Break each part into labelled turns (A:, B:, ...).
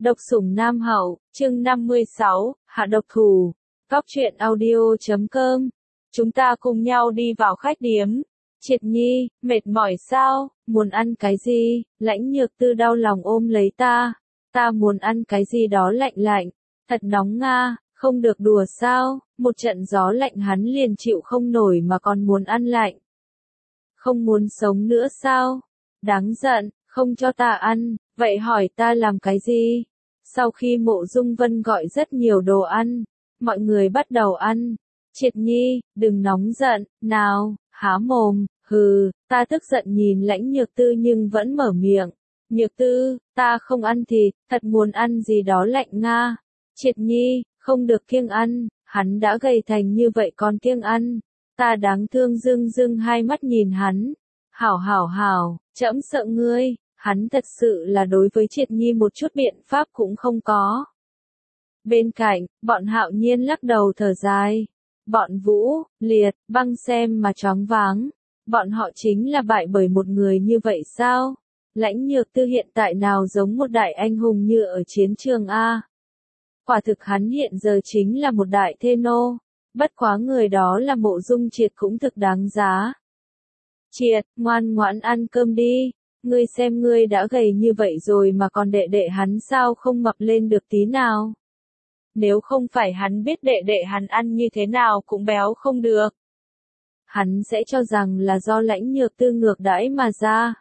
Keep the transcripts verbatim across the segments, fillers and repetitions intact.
A: Độc sủng Nam Hậu, chương năm mươi sáu, Hạ độc thủ. Góc truyện audio chấm com. Chúng ta cùng nhau đi vào khách điếm. Triệt Nhi, mệt mỏi sao, muốn ăn cái gì? Lãnh Nhược Tư đau lòng ôm lấy ta. Ta muốn ăn cái gì đó lạnh lạnh. Thật nóng nga, không được đùa sao, một trận gió lạnh hắn liền chịu không nổi mà còn muốn ăn lạnh. Không muốn sống nữa sao? Đáng giận, không cho ta ăn, vậy hỏi ta làm cái gì? Sau khi Mộ Dung Vân gọi rất nhiều đồ ăn, mọi người bắt đầu ăn. Triệt Nhi, đừng nóng giận, nào, há mồm, hừ, ta tức giận nhìn Lãnh Nhược Tư nhưng vẫn mở miệng. Nhược Tư, ta không ăn thịt, thật muốn ăn gì đó lạnh nga. Triệt Nhi, không được kiêng ăn, hắn đã gầy thành như vậy còn kiêng ăn. Ta đáng thương dưng dưng hai mắt nhìn hắn. Hảo hảo hảo, trẫm sợ ngươi. Hắn thật sự là đối với Triệt Nhi một chút biện pháp cũng không có. Bên cạnh, bọn Hạo Nhiên lắc đầu thở dài. Bọn Vũ, Liệt, Băng xem mà choáng váng. Bọn họ chính là bại bởi một người như vậy sao? Lãnh Nhược Tư hiện tại nào giống một đại anh hùng như ở chiến trường A. Quả thực hắn hiện giờ chính là một đại thê nô. Bất quá người đó là Mộ Dung Triệt cũng thực đáng giá. Triệt, ngoan ngoãn ăn cơm đi. Ngươi xem ngươi đã gầy như vậy rồi mà còn đệ đệ hắn sao không mập lên được tí nào. Nếu không phải hắn biết đệ đệ hắn ăn như thế nào cũng béo không được. Hắn sẽ cho rằng là do Lãnh Nhược Tư ngược đãi mà ra.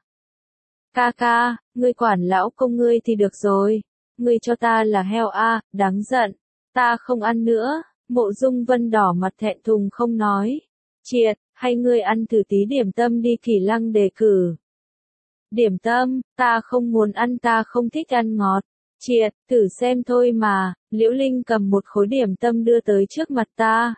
A: Ca ca, ngươi quản lão công ngươi thì được rồi. Ngươi cho ta là heo a, đáng giận. Ta không ăn nữa. Mộ Dung Vân đỏ mặt thẹn thùng không nói. Triệt, hay ngươi ăn thử tí điểm tâm đi Kỳ Lăng đề cử. Điểm tâm, ta không muốn ăn, ta không thích ăn ngọt. Triệt, thử xem thôi mà. Liễu Linh cầm một khối điểm tâm đưa tới trước mặt ta.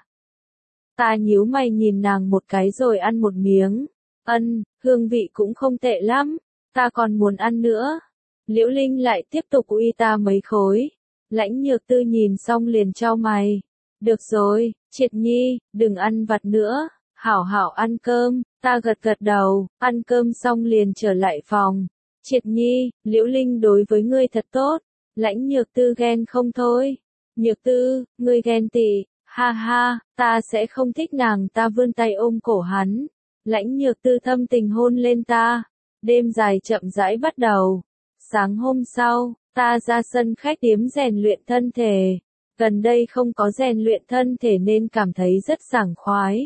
A: Ta nhíu mày nhìn nàng một cái rồi ăn một miếng. Ân, hương vị cũng không tệ lắm. Ta còn muốn ăn nữa. Liễu Linh lại tiếp tục uy ta mấy khối. Lãnh Nhược Tư nhìn xong liền chau mày. Được rồi, Triệt Nhi, đừng ăn vặt nữa. Hảo hảo ăn cơm. Ta gật gật đầu, ăn cơm xong liền trở lại phòng. Triệt Nhi, Liễu Linh đối với ngươi thật tốt. Lãnh Nhược Tư ghen không thôi. Nhược Tư, ngươi ghen tị, ha ha, ta sẽ không thích nàng. Ta vươn tay ôm cổ hắn. Lãnh Nhược Tư thâm tình hôn lên ta. Đêm dài chậm rãi bắt đầu. Sáng hôm sau, ta ra sân khách điếm rèn luyện thân thể. Gần đây không có rèn luyện thân thể nên cảm thấy rất sảng khoái.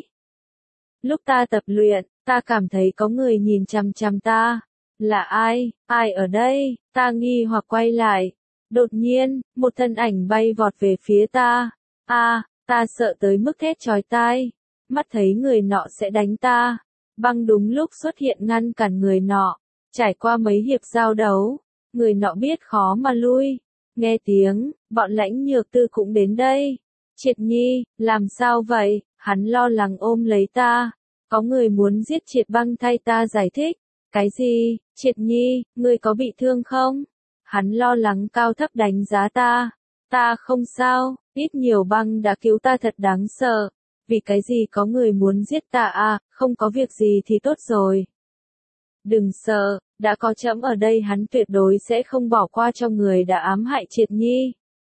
A: Lúc ta tập luyện, ta cảm thấy có người nhìn chằm chằm ta. Là ai? Ai ở đây? Ta nghi hoặc quay lại. Đột nhiên, một thân ảnh bay vọt về phía ta. A, à, ta sợ tới mức thét chói tai. Mắt thấy người nọ sẽ đánh ta. Băng đúng lúc xuất hiện ngăn cản người nọ. Trải qua mấy hiệp giao đấu, người nọ biết khó mà lui. Nghe tiếng, bọn Lãnh Nhược Tư cũng đến đây. Triệt Nhi, làm sao vậy? Hắn lo lắng ôm lấy ta. Có người muốn giết Triệt Băng thay ta giải thích. Cái gì? Triệt Nhi, ngươi có bị thương không? Hắn lo lắng cao thấp đánh giá ta. Ta không sao, ít nhiều Băng đã cứu ta thật đáng sợ. Vì cái gì có người muốn giết ta à, không có việc gì thì tốt rồi. Đừng sợ, đã có trẫm ở đây hắn tuyệt đối sẽ không bỏ qua cho người đã ám hại Triệt Nhi.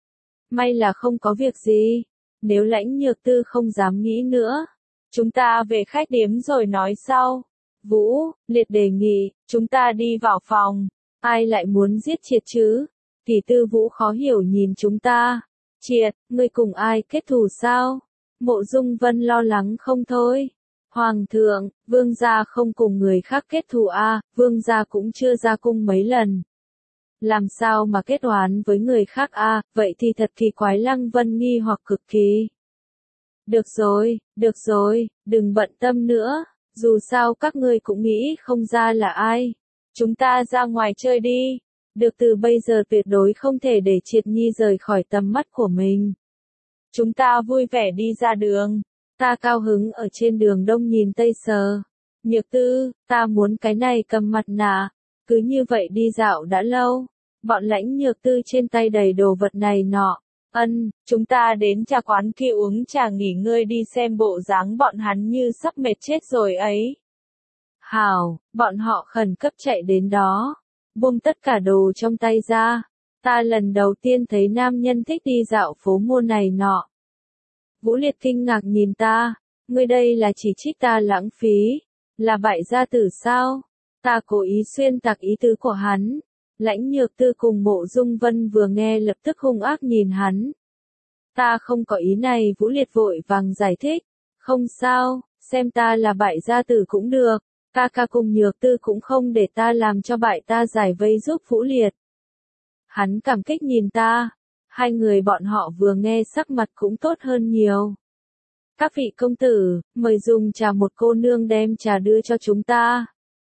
A: May là không có việc gì. Nếu Lãnh Nhược Tư không dám nghĩ nữa. Chúng ta về khách điếm rồi nói sau. Vũ, Liệt đề nghị, chúng ta đi vào phòng. Ai lại muốn giết Triệt chứ? Kỳ Tư Vũ khó hiểu nhìn chúng ta. Triệt, ngươi cùng ai kết thù sao? Mộ Dung Vân lo lắng không thôi. Hoàng thượng, vương gia không cùng người khác kết thù a, vương gia cũng chưa ra cung mấy lần. Làm sao mà kết oán với người khác a, vậy thì thật kỳ quái. Lăng Vân nghi hoặc cực kỳ. Được rồi, được rồi, đừng bận tâm nữa, dù sao các ngươi cũng nghĩ không ra là ai. Chúng ta ra ngoài chơi đi. Được, từ bây giờ tuyệt đối không thể để Triệt Nhi rời khỏi tầm mắt của mình. Chúng ta vui vẻ đi ra đường. Ta cao hứng ở trên đường đông nhìn tây sờ. Nhược Tư, ta muốn cái này cầm mặt nạ. Cứ như vậy đi dạo đã lâu. Bọn Lãnh Nhược Tư trên tay đầy đồ vật này nọ. Ân, chúng ta đến trà quán kia uống trà nghỉ ngơi đi, xem bộ dáng bọn hắn như sắp mệt chết rồi ấy. Hảo, bọn họ khẩn cấp chạy đến đó. Buông tất cả đồ trong tay ra. Ta lần đầu tiên thấy nam nhân thích đi dạo phố mua này nọ. Vũ Liệt kinh ngạc nhìn ta, ngươi đây là chỉ trích ta lãng phí, là bại gia tử sao? Ta cố ý xuyên tạc ý tứ của hắn. Lãnh Nhược Tư cùng Mộ Dung Vân vừa nghe lập tức hung ác nhìn hắn. Ta không có ý này, Vũ Liệt vội vàng giải thích. Không sao, xem ta là bại gia tử cũng được. Ca ca cùng Nhược Tư cũng không để ta làm cho bại ta giải vây giúp Vũ Liệt. Hắn cảm kích nhìn ta. Hai người bọn họ vừa nghe sắc mặt cũng tốt hơn nhiều. Các vị công tử, mời dùng trà, một cô nương đem trà đưa cho chúng ta.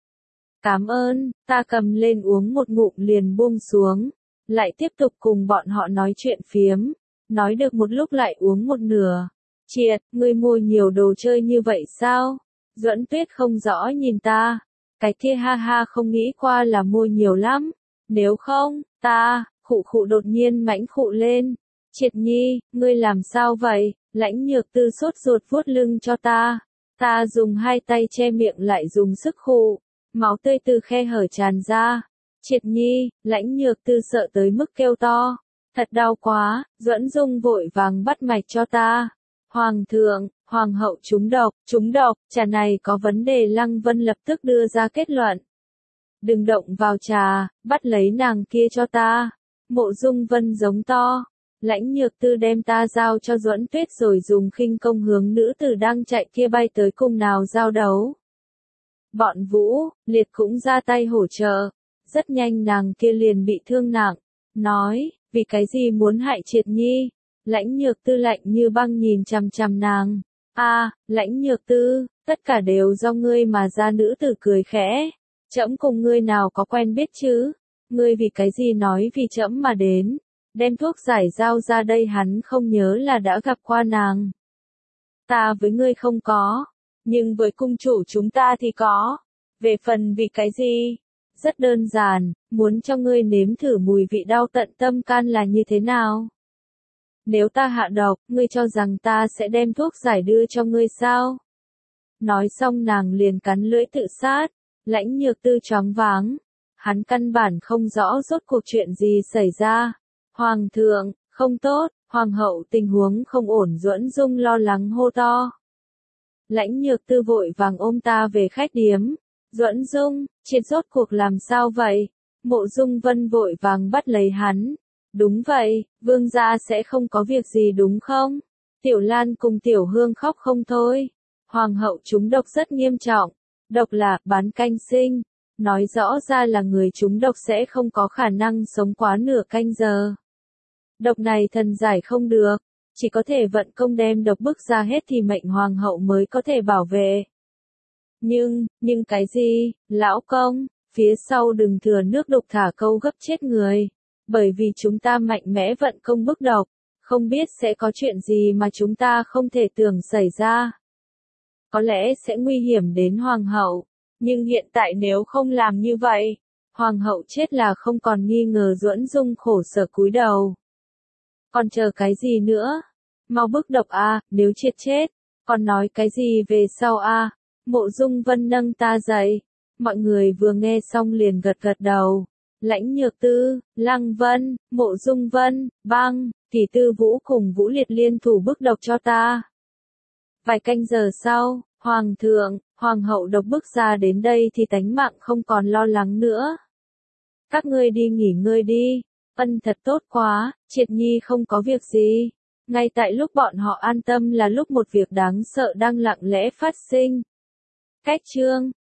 A: Cảm ơn, ta cầm lên uống một ngụm liền buông xuống, lại tiếp tục cùng bọn họ nói chuyện phiếm, nói được một lúc lại uống một nửa. Triệt, ngươi mua nhiều đồ chơi như vậy sao? Duẫn Tuyết không rõ nhìn ta, cái kia ha ha không nghĩ qua là mua nhiều lắm, nếu không, ta, khụ khụ đột nhiên mãnh khụ lên. Triệt Nhi, ngươi làm sao vậy? Lãnh Nhược Tư sốt ruột vuốt lưng cho ta, ta dùng hai tay che miệng lại dùng sức khụ. Máu tươi từ khe hở tràn ra. Triệt Nhi, Lãnh Nhược Tư sợ tới mức kêu to. Thật đau quá, Duẫn Dung vội vàng bắt mạch cho ta. Hoàng thượng, hoàng hậu trúng độc, trúng độc, trà này có vấn đề. Lăng Vân lập tức đưa ra kết luận. Đừng động vào trà, bắt lấy nàng kia cho ta. Mộ Dung Vân giống to. Lãnh Nhược Tư đem ta giao cho Duẫn Tuyết rồi dùng khinh công hướng nữ tử đang chạy kia bay tới cùng nào giao đấu. Bọn Vũ, Liệt cũng ra tay hỗ trợ. Rất nhanh nàng kia liền bị thương nặng. Nói, vì cái gì muốn hại Triệt Nhi? Lãnh Nhược Tư lạnh như băng nhìn chằm chằm nàng. A, Lãnh Nhược Tư, tất cả đều do ngươi mà ra. Nữ tử cười khẽ. Trẫm cùng ngươi nào có quen biết chứ? Ngươi vì cái gì nói vì trẫm mà đến? Đem thuốc giải giao ra đây, hắn không nhớ là đã gặp qua nàng. Ta với ngươi không có. Nhưng với cung chủ chúng ta thì có. Về phần vì cái gì? Rất đơn giản, muốn cho ngươi nếm thử mùi vị đau tận tâm can là như thế nào. Nếu ta hạ độc, ngươi cho rằng ta sẽ đem thuốc giải đưa cho ngươi sao? Nói xong nàng liền cắn lưỡi tự sát. Lãnh Nhược Tư choáng váng. Hắn căn bản không rõ rốt cuộc chuyện gì xảy ra. Hoàng thượng, không tốt, hoàng hậu tình huống không ổn. Duẫn Dung lo lắng hô to. Lãnh Nhược Tư vội vàng ôm ta về khách điếm. Duẫn Dung, Triệt rốt cuộc làm sao vậy? Mộ Dung Vân vội vàng bắt lấy hắn. Đúng vậy, vương gia sẽ không có việc gì đúng không? Tiểu Lan cùng Tiểu Hương khóc không thôi. Hoàng hậu trúng độc rất nghiêm trọng. Độc là bán canh sinh. Nói rõ ra là người trúng độc sẽ không có khả năng sống quá nửa canh giờ. Độc này thần giải không được. Chỉ có thể vận công đem độc bức ra hết thì mệnh hoàng hậu mới có thể bảo vệ. Nhưng, nhưng cái gì, lão công, phía sau đừng thừa nước đục thả câu gấp chết người. Bởi vì chúng ta mạnh mẽ vận công bức độc, không biết sẽ có chuyện gì mà chúng ta không thể tưởng xảy ra. Có lẽ sẽ nguy hiểm đến hoàng hậu, nhưng hiện tại nếu không làm như vậy, hoàng hậu chết là không còn nghi ngờ. Duẫn Dung khổ sở cúi đầu. Còn chờ cái gì nữa? Mau bức độc a, nếu Triệt chết, còn nói cái gì về sau a? Mộ Dung Vân nâng ta dậy. Mọi người vừa nghe xong liền gật gật đầu. Lãnh Nhược Tư, Lăng Vân, Mộ Dung Vân, Băng, Kỳ Tư Vũ cùng Vũ Liệt liên thủ bức độc cho ta. Vài canh giờ sau, hoàng thượng, hoàng hậu độc bức ra đến đây thì tánh mạng không còn lo lắng nữa. Các ngươi đi nghỉ ngơi đi. Ân, thật tốt quá, Triệt Nhi không có việc gì. Ngay tại lúc bọn họ an tâm là lúc một việc đáng sợ đang lặng lẽ phát sinh. Cách chương